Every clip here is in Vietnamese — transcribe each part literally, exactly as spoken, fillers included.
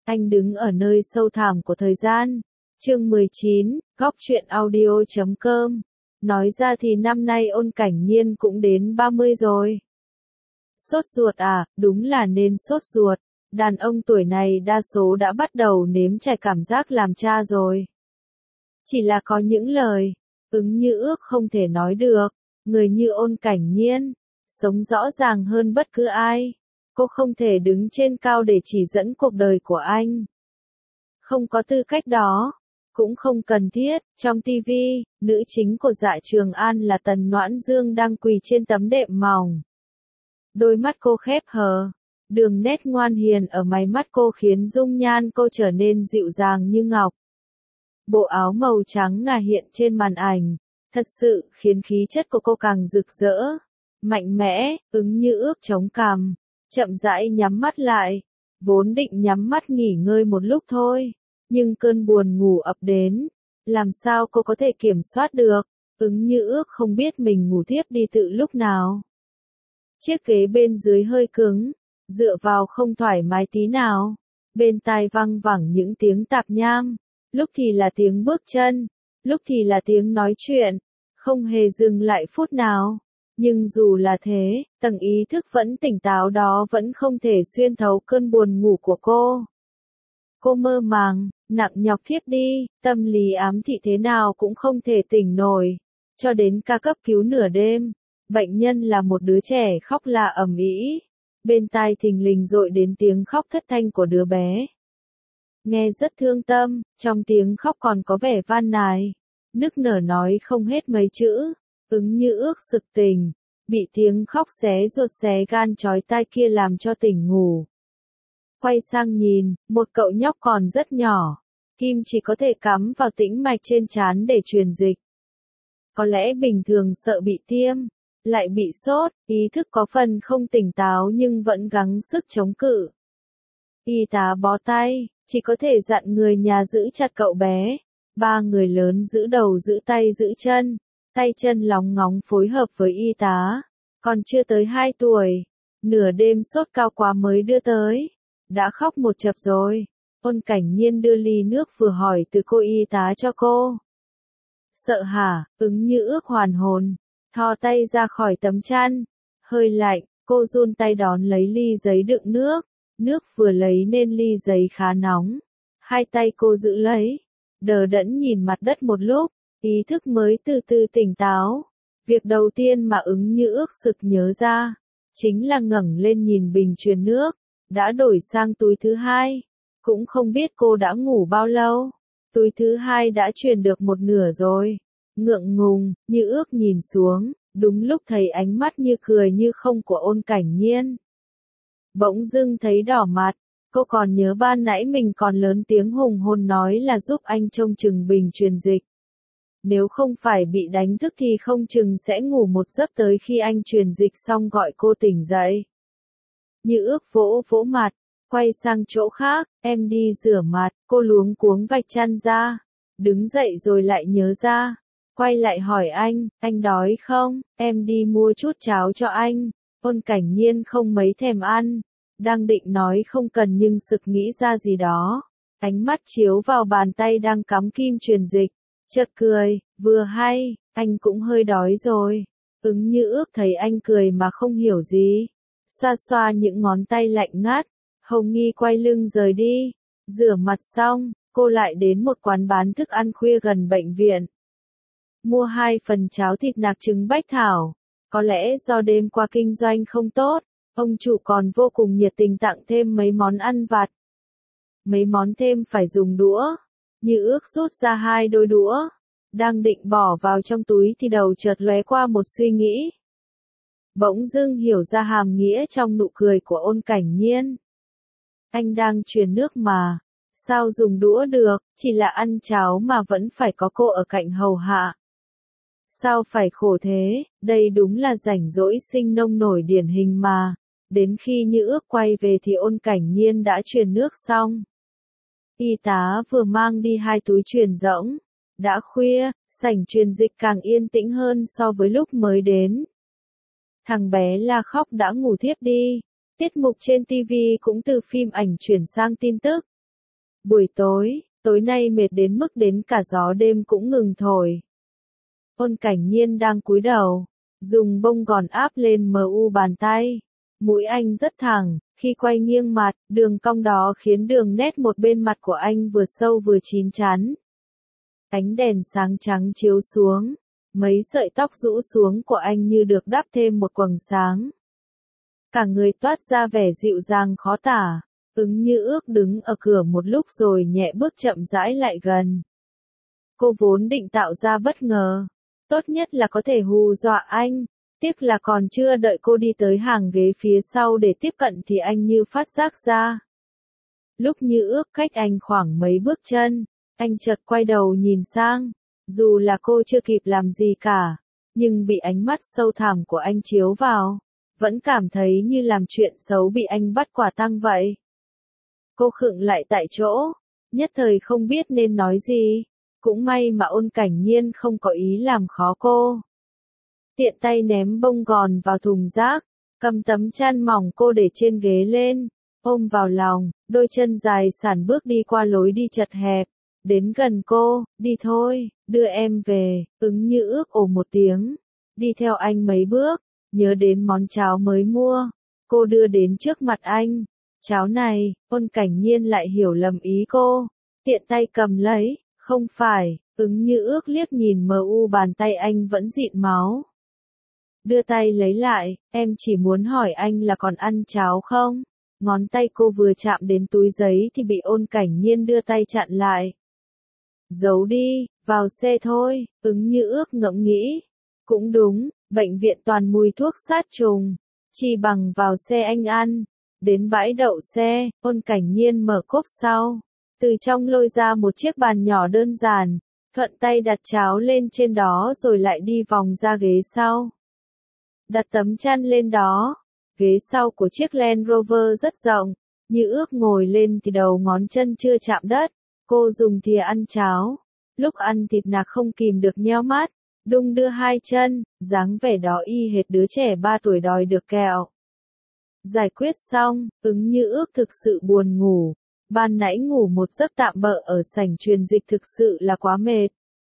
Anh đứng ở nơi sâu thẳm của thời gian. Chương mười chín, góc truyện audio chấm com. Nói ra thì năm nay Ôn Cảnh Nhiên cũng đến ba mươi rồi. Sốt ruột à, đúng là nên sốt ruột. Đàn ông tuổi này đa số đã bắt đầu nếm trải cảm giác làm cha rồi. Chỉ là có những lời, ứng như ước không thể nói được. Người như Ôn Cảnh Nhiên, sống rõ ràng hơn bất cứ ai. Cô không thể đứng trên cao để chỉ dẫn cuộc đời của anh. Không có tư cách đó. Cũng không cần thiết. Trong ti vi, nữ chính của Dạ Trường An là Tần Noãn Dương đang quỳ trên tấm đệm mỏng. Đôi mắt cô khép hờ. Đường nét ngoan hiền ở mày mắt cô khiến dung nhan cô trở nên dịu dàng như ngọc. Bộ áo màu trắng ngà hiện trên màn ảnh, thật sự khiến khí chất của cô càng rực rỡ, mạnh mẽ, ứng như ước chống cằm, chậm rãi nhắm mắt lại. Vốn định nhắm mắt nghỉ ngơi một lúc thôi, nhưng cơn buồn ngủ ập đến, làm sao cô có thể kiểm soát được, ứng như ước không biết mình ngủ thiếp đi từ lúc nào. Chiếc ghế bên dưới hơi cứng, dựa vào không thoải mái tí nào, bên tai văng vẳng những tiếng tạp nham, lúc thì là tiếng bước chân, lúc thì là tiếng nói chuyện, không hề dừng lại phút nào. Nhưng dù là thế, tầng ý thức vẫn tỉnh táo đó vẫn không thể xuyên thấu cơn buồn ngủ của cô. Cô mơ màng, nặng nhọc thiếp đi, tâm lý ám thị thế nào cũng không thể tỉnh nổi. Cho đến ca cấp cứu nửa đêm, bệnh nhân là một đứa trẻ khóc la ầm ĩ. Bên tai thình lình dội đến tiếng khóc thất thanh của đứa bé. Nghe rất thương tâm, trong tiếng khóc còn có vẻ van nài. Nức nở nói không hết mấy chữ, ứng như ước sực tỉnh, bị tiếng khóc xé ruột xé gan chói tai kia làm cho tỉnh ngủ. Quay sang nhìn, một cậu nhóc còn rất nhỏ, kim chỉ có thể cắm vào tĩnh mạch trên trán để truyền dịch. Có lẽ bình thường sợ bị tiêm, lại bị sốt, ý thức có phần không tỉnh táo nhưng vẫn gắng sức chống cự. Y tá bó tay, chỉ có thể dặn người nhà giữ chặt cậu bé. Ba người lớn giữ đầu giữ tay giữ chân, tay chân lóng ngóng phối hợp với y tá. Còn chưa tới hai tuổi, nửa đêm sốt cao quá mới đưa tới. Đã khóc một chập rồi. Ôn Cảnh Nhiên đưa ly nước vừa hỏi từ cô y tá cho cô. Sợ hả? Ứng như ước hoàn hồn, thò tay ra khỏi tấm chăn. Hơi lạnh, cô run tay đón lấy ly giấy đựng nước. Nước vừa lấy nên ly giấy khá nóng. Hai tay cô giữ lấy, đờ đẫn nhìn mặt đất một lúc, ý thức mới từ từ tỉnh táo. Việc đầu tiên mà ứng như ước sực nhớ ra, chính là ngẩng lên nhìn bình truyền nước, đã đổi sang túi thứ hai. Cũng không biết cô đã ngủ bao lâu, túi thứ hai đã truyền được một nửa rồi. Ngượng ngùng, như ước nhìn xuống, đúng lúc thấy ánh mắt như cười như không của Ôn Cảnh Nhiên. Bỗng dưng thấy đỏ mặt, cô còn nhớ ban nãy mình còn lớn tiếng hùng hồn nói là giúp anh trông chừng bình truyền dịch. Nếu không phải bị đánh thức thì không chừng sẽ ngủ một giấc tới khi anh truyền dịch xong gọi cô tỉnh dậy. Như ước vỗ vỗ mặt, quay sang chỗ khác, em đi rửa mặt, cô luống cuống vạch chăn ra, đứng dậy rồi lại nhớ ra, quay lại hỏi anh, anh đói không, em đi mua chút cháo cho anh. Ôn Cảnh Nhiên không mấy thèm ăn, đang định nói không cần nhưng sực nghĩ ra gì đó, ánh mắt chiếu vào bàn tay đang cắm kim truyền dịch, chợt cười, vừa hay, anh cũng hơi đói rồi. Ứng như ước thấy anh cười mà không hiểu gì, xoa xoa những ngón tay lạnh ngắt, Hồng Nghi quay lưng rời đi. Rửa mặt xong, cô lại đến một quán bán thức ăn khuya gần bệnh viện. Mua hai phần cháo thịt nạc trứng bách thảo. Có lẽ do đêm qua kinh doanh không tốt, ông chủ còn vô cùng nhiệt tình tặng thêm mấy món ăn vặt. Mấy món thêm phải dùng đũa. Như ước rút ra hai đôi đũa, đang định bỏ vào trong túi thì đầu chợt lóe qua một suy nghĩ. Bỗng dưng hiểu ra hàm nghĩa trong nụ cười của Ôn Cảnh Nhiên. Anh đang truyền nước mà, sao dùng đũa được, chỉ là ăn cháo mà vẫn phải có cô ở cạnh hầu hạ. Sao phải khổ thế, đây đúng là rảnh rỗi sinh nông nổi điển hình mà. Đến khi Như ước quay về thì Ôn Cảnh Nhiên đã truyền nước xong. Y tá vừa mang đi hai túi truyền rỗng. Đã khuya, sảnh truyền dịch càng yên tĩnh hơn so với lúc mới đến. Thằng bé la khóc đã ngủ thiếp đi. Tiết mục trên ti vi cũng từ phim ảnh chuyển sang tin tức. Buổi tối, tối nay mệt đến mức đến cả gió đêm cũng ngừng thổi. Ôn Cảnh Nhiên đang cúi đầu, dùng bông gòn áp lên mờ u bàn tay. Mũi anh rất thẳng, khi quay nghiêng mặt, đường cong đó khiến đường nét một bên mặt của anh vừa sâu vừa chín chắn. Ánh đèn sáng trắng chiếu xuống, mấy sợi tóc rũ xuống của anh như được đắp thêm một quầng sáng. Cả người toát ra vẻ dịu dàng khó tả. Ứng Như Ước đứng ở cửa một lúc rồi nhẹ bước chậm rãi lại gần. Cô vốn định tạo ra bất ngờ, tốt nhất là có thể hù dọa anh, tiếc là còn chưa đợi cô đi tới hàng ghế phía sau để tiếp cận thì anh như phát giác ra. Lúc Như Ước cách anh khoảng mấy bước chân, anh chợt quay đầu nhìn sang, dù là cô chưa kịp làm gì cả, nhưng bị ánh mắt sâu thẳm của anh chiếu vào, vẫn cảm thấy như làm chuyện xấu bị anh bắt quả tang vậy. Cô khựng lại tại chỗ, nhất thời không biết nên nói gì, cũng may mà Ôn Cảnh Nhiên không có ý làm khó cô. Tiện tay ném bông gòn vào thùng rác, cầm tấm chăn mỏng cô để trên ghế lên, ôm vào lòng, đôi chân dài sải bước đi qua lối đi chật hẹp, đến gần cô, đi thôi, đưa em về. Ứng Như Ước ồ một tiếng, đi theo anh mấy bước, nhớ đến món cháo mới mua, cô đưa đến trước mặt anh. Cháo này, Ôn Cảnh Nhiên lại hiểu lầm ý cô, tiện tay cầm lấy, không phải. Ứng Như Ước liếc nhìn mờ u bàn tay anh vẫn dịn máu. Đưa tay lấy lại, em chỉ muốn hỏi anh là còn ăn cháo không? Ngón tay cô vừa chạm đến túi giấy thì bị Ôn Cảnh Nhiên đưa tay chặn lại. Giấu đi, vào xe thôi. Ứng Như Ước ngẫm nghĩ. Cũng đúng, bệnh viện toàn mùi thuốc sát trùng, chỉ bằng vào xe anh ăn. Đến bãi đậu xe, Ôn Cảnh Nhiên mở cốp sau, từ trong lôi ra một chiếc bàn nhỏ đơn giản, thuận tay đặt cháo lên trên đó rồi lại đi vòng ra ghế sau. Đặt tấm chăn lên đó, ghế sau của chiếc Land Rover rất rộng, Như Ước ngồi lên thì đầu ngón chân chưa chạm đất, cô dùng thìa ăn cháo, lúc ăn thịt nạc không kìm được nheo mắt, đung đưa hai chân, dáng vẻ đó y hệt đứa trẻ ba tuổi đòi được kẹo. Giải quyết xong, Ứng Như Ước thực sự buồn ngủ, ban nãy ngủ một giấc tạm bợ ở sảnh truyền dịch thực sự là quá mệt.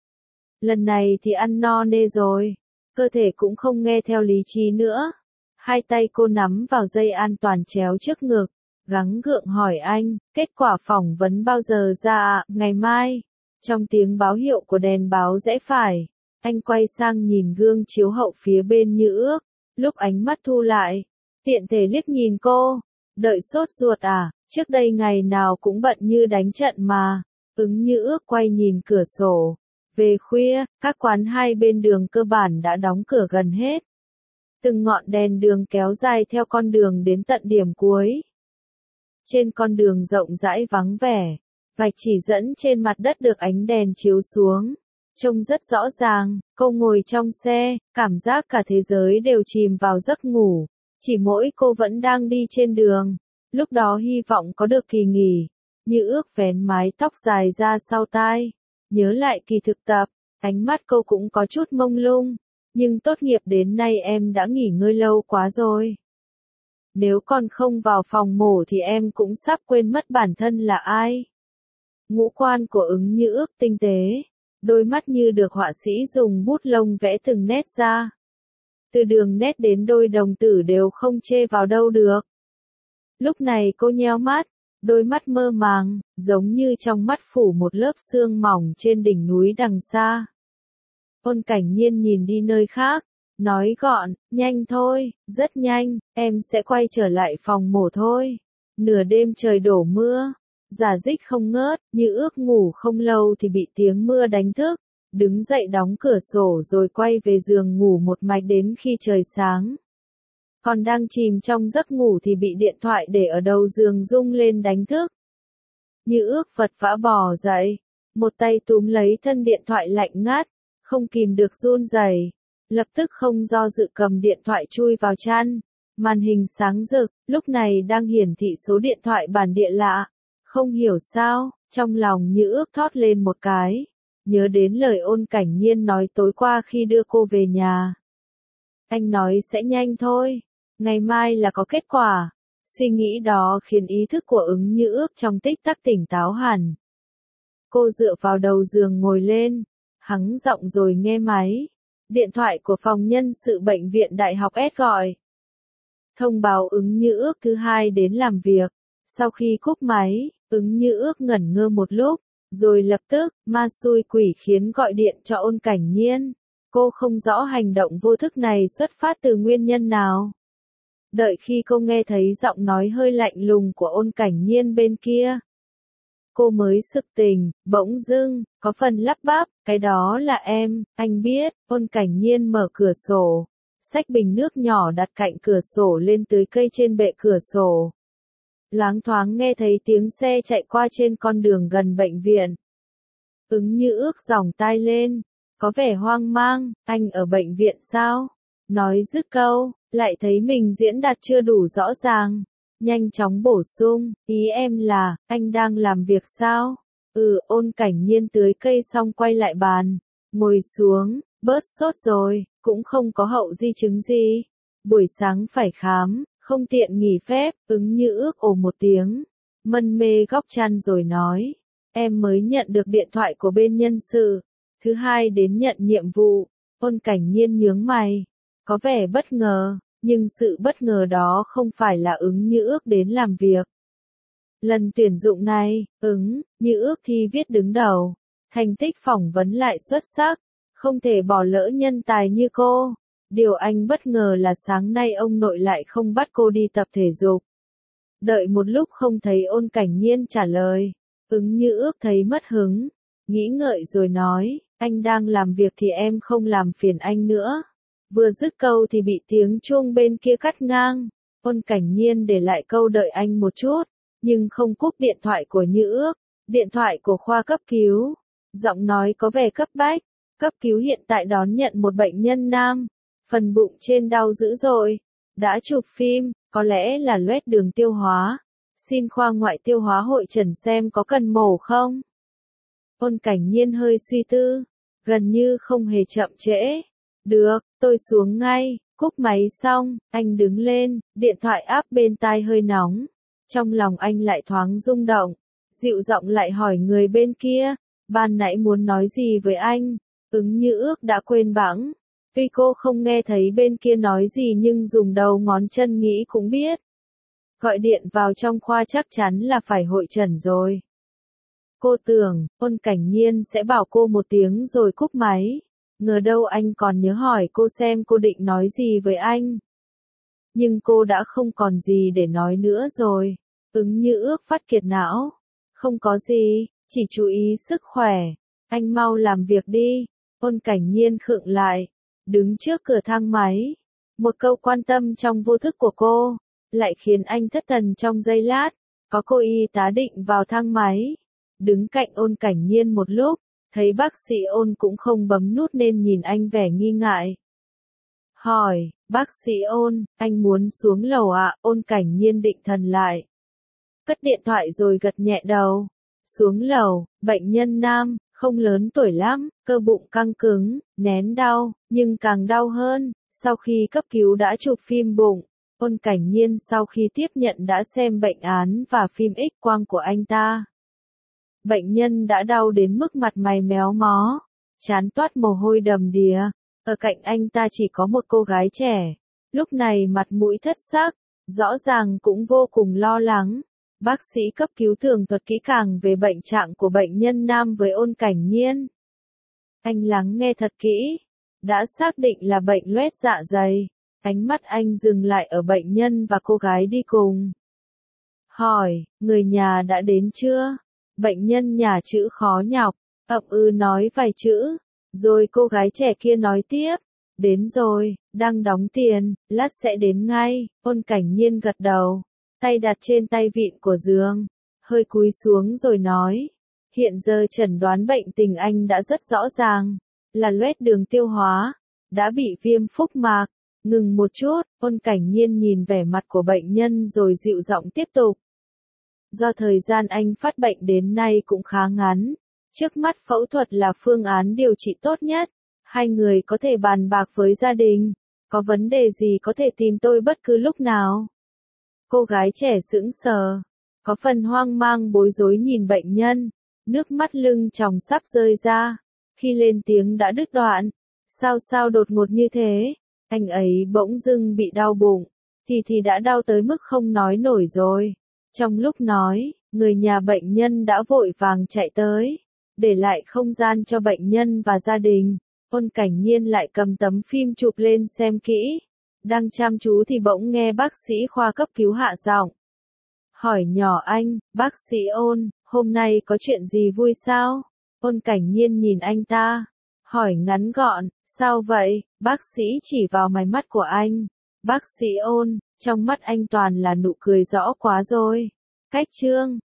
Lần này thì ăn no nê rồi, cơ thể cũng không nghe theo lý trí nữa. Hai tay cô nắm vào dây an toàn chéo trước ngực, gắng gượng hỏi anh, kết quả phỏng vấn bao giờ ra ạ? Ngày mai. Trong tiếng báo hiệu của đèn báo rẽ phải, anh quay sang nhìn gương chiếu hậu phía bên Như Ước, lúc ánh mắt thu lại, tiện thể liếc nhìn cô, đợi sốt ruột à, trước đây ngày nào cũng bận như đánh trận mà. Ứng Như Ước quay nhìn cửa sổ. Về khuya, các quán hai bên đường cơ bản đã đóng cửa gần hết. Từng ngọn đèn đường kéo dài theo con đường đến tận điểm cuối. Trên con đường rộng rãi vắng vẻ, vạch chỉ dẫn trên mặt đất được ánh đèn chiếu xuống. Trông rất rõ ràng, cô ngồi trong xe, cảm giác cả thế giới đều chìm vào giấc ngủ. Chỉ mỗi cô vẫn đang đi trên đường. Lúc đó hy vọng có được kỳ nghỉ. Như Ước vén mái tóc dài ra sau tai. Nhớ lại kỳ thực tập, ánh mắt cô cũng có chút mông lung. Nhưng tốt nghiệp đến nay em đã nghỉ ngơi lâu quá rồi. Nếu còn không vào phòng mổ thì em cũng sắp quên mất bản thân là ai. Ngũ quan của Ứng Như Ước tinh tế, đôi mắt như được họa sĩ dùng bút lông vẽ từng nét ra. Từ đường nét đến đôi đồng tử đều không chê vào đâu được. Lúc này cô nheo mắt, đôi mắt mơ màng, giống như trong mắt phủ một lớp sương mỏng trên đỉnh núi đằng xa. Ôn Cảnh Nhiên nhìn đi nơi khác, nói gọn, nhanh thôi, rất nhanh, em sẽ quay trở lại phòng mổ thôi. Nửa đêm trời đổ mưa, rả rích không ngớt, Như Ước ngủ không lâu thì bị tiếng mưa đánh thức, đứng dậy đóng cửa sổ rồi quay về giường ngủ một mạch đến khi trời sáng. Còn đang chìm trong giấc ngủ thì bị điện thoại để ở đầu giường rung lên đánh thức. Như Ước vật vã bò dậy, một tay túm lấy thân điện thoại lạnh ngắt, không kìm được run rẩy, lập tức không do dự cầm điện thoại chui vào chăn. Màn hình sáng rực, lúc này đang hiển thị số điện thoại bản địa lạ. Không hiểu sao, trong lòng Như Ước thót lên một cái, nhớ đến lời Ôn Cảnh Nhiên nói tối qua khi đưa cô về nhà. Anh nói sẽ nhanh thôi, ngày mai là có kết quả. Suy nghĩ đó khiến ý thức của ứng như ước trong tích tắc tỉnh táo hẳn. Cô dựa vào đầu giường ngồi lên, hắng giọng rồi nghe máy. Điện thoại của phòng nhân sự bệnh viện Đại học S gọi. Thông báo ứng như ước thứ hai đến làm việc. Sau khi cúp máy, ứng như ước ngẩn ngơ một lúc, rồi lập tức, ma xui quỷ khiến gọi điện cho Ôn Cảnh Nhiên. Cô không rõ hành động vô thức này xuất phát từ nguyên nhân nào. Đợi khi cô nghe thấy giọng nói hơi lạnh lùng của Ôn Cảnh Nhiên bên kia, cô mới sực tỉnh, bỗng dưng, có phần lắp bắp, cái đó là em, anh biết. Ôn Cảnh Nhiên mở cửa sổ, xách bình nước nhỏ đặt cạnh cửa sổ lên tưới cây trên bệ cửa sổ. Loáng thoáng nghe thấy tiếng xe chạy qua trên con đường gần bệnh viện. Ứng như ước giỏng tai lên, có vẻ hoang mang, anh ở bệnh viện sao? Nói dứt câu, lại thấy mình diễn đạt chưa đủ rõ ràng. Nhanh chóng bổ sung, ý em là, anh đang làm việc sao? Ừ, Ôn Cảnh Nhiên tưới cây xong quay lại bàn, ngồi xuống, bớt sốt rồi, cũng không có hậu di chứng gì. Buổi sáng phải khám, không tiện nghỉ phép, ứng như ước ồ một tiếng, mân mê góc chăn rồi nói, em mới nhận được điện thoại của bên nhân sự, thứ hai đến nhận nhiệm vụ. Ôn Cảnh Nhiên nhướng mày, có vẻ bất ngờ, nhưng sự bất ngờ đó không phải là ứng như ước đến làm việc. Lần tuyển dụng này, ứng như ước thi viết đứng đầu, thành tích phỏng vấn lại xuất sắc, không thể bỏ lỡ nhân tài như cô. Điều anh bất ngờ là sáng nay ông nội lại không bắt cô đi tập thể dục. Đợi một lúc không thấy Ôn Cảnh Nhiên trả lời, ứng như ước thấy mất hứng, nghĩ ngợi rồi nói, anh đang làm việc thì em không làm phiền anh nữa. Vừa dứt câu thì bị tiếng chuông bên kia cắt ngang. Ôn Cảnh Nhiên để lại câu đợi anh một chút, nhưng không cúp điện thoại của Như ước, điện thoại của khoa cấp cứu. Giọng nói có vẻ cấp bách, cấp cứu hiện tại đón nhận một bệnh nhân nam, phần bụng trên đau dữ dội, đã chụp phim, có lẽ là loét đường tiêu hóa. Xin khoa ngoại tiêu hóa hội trần xem có cần mổ không? Ôn Cảnh Nhiên hơi suy tư, gần như không hề chậm trễ. Được, tôi xuống ngay. Cúp máy xong, anh đứng lên, điện thoại áp bên tai hơi nóng. Trong lòng anh lại thoáng rung động, dịu giọng lại hỏi người bên kia, ban nãy muốn nói gì với anh? Ứng như ước đã quên bẵng. Tuy cô không nghe thấy bên kia nói gì nhưng dùng đầu ngón chân nghĩ cũng biết. Gọi điện vào trong khoa chắc chắn là phải hội trần rồi. Cô tưởng, Ôn Cảnh Nhiên sẽ bảo cô một tiếng rồi cúp máy. Ngờ đâu anh còn nhớ hỏi cô xem cô định nói gì với anh. Nhưng cô đã không còn gì để nói nữa rồi. Ứng như ước phát kiệt não. Không có gì, chỉ chú ý sức khỏe. Anh mau làm việc đi. Ôn Cảnh Nhiên khựng lại, đứng trước cửa thang máy. Một câu quan tâm trong vô thức của cô, lại khiến anh thất thần trong giây lát. Có cô y tá định vào thang máy, đứng cạnh Ôn Cảnh Nhiên một lúc, thấy bác sĩ Ôn cũng không bấm nút nên nhìn anh vẻ nghi ngại. Hỏi, bác sĩ Ôn, anh muốn xuống lầu ạ? À? Ôn Cảnh Nhiên định thần lại, cất điện thoại rồi gật nhẹ đầu. Xuống lầu, bệnh nhân nam, không lớn tuổi lắm, cơ bụng căng cứng, nén đau, nhưng càng đau hơn, sau khi cấp cứu đã chụp phim bụng. Ôn Cảnh Nhiên sau khi tiếp nhận đã xem bệnh án và phim X-quang của anh ta. Bệnh nhân đã đau đến mức mặt mày méo mó, trán toát mồ hôi đầm đìa. Ở cạnh anh ta chỉ có một cô gái trẻ, lúc này mặt mũi thất sắc, rõ ràng cũng vô cùng lo lắng. Bác sĩ cấp cứu tường thuật kỹ càng về bệnh trạng của bệnh nhân nam với Ôn Cảnh Nhiên. Anh lắng nghe thật kỹ, đã xác định là bệnh loét dạ dày. Ánh mắt anh dừng lại ở bệnh nhân và cô gái đi cùng. Hỏi, người nhà đã đến chưa? Bệnh nhân nhà chữ khó nhọc, ậm ừ nói vài chữ, rồi cô gái trẻ kia nói tiếp. Đến rồi, đang đóng tiền, lát sẽ đến ngay. Ôn Cảnh Nhiên gật đầu, tay đặt trên tay vịn của giường, hơi cúi xuống rồi nói. Hiện giờ chẩn đoán bệnh tình anh đã rất rõ ràng, là loét đường tiêu hóa, đã bị viêm phúc mạc. Ngừng một chút, Ôn Cảnh Nhiên nhìn vẻ mặt của bệnh nhân rồi dịu giọng tiếp tục. Do thời gian anh phát bệnh đến nay cũng khá ngắn, trước mắt phẫu thuật là phương án điều trị tốt nhất. Hai người có thể bàn bạc với gia đình, có vấn đề gì có thể tìm tôi bất cứ lúc nào. Cô gái trẻ sững sờ, có phần hoang mang bối rối nhìn bệnh nhân, nước mắt lưng tròng sắp rơi ra. Khi lên tiếng đã đứt đoạn. Sao sao đột ngột như thế? Anh ấy bỗng dưng bị đau bụng, thì thì đã đau tới mức không nói nổi rồi. Trong lúc nói, người nhà bệnh nhân đã vội vàng chạy tới, để lại không gian cho bệnh nhân và gia đình. Ôn Cảnh Nhiên lại cầm tấm phim chụp lên xem kỹ. Đang chăm chú thì bỗng nghe bác sĩ khoa cấp cứu hạ giọng. Hỏi nhỏ anh, bác sĩ Ôn, hôm nay có chuyện gì vui sao? Ôn Cảnh Nhiên nhìn anh ta, hỏi ngắn gọn, sao vậy? Bác sĩ chỉ vào mày mắt của anh. Bác sĩ Ôn, trong mắt anh toàn là nụ cười rõ quá rồi. Cách trương.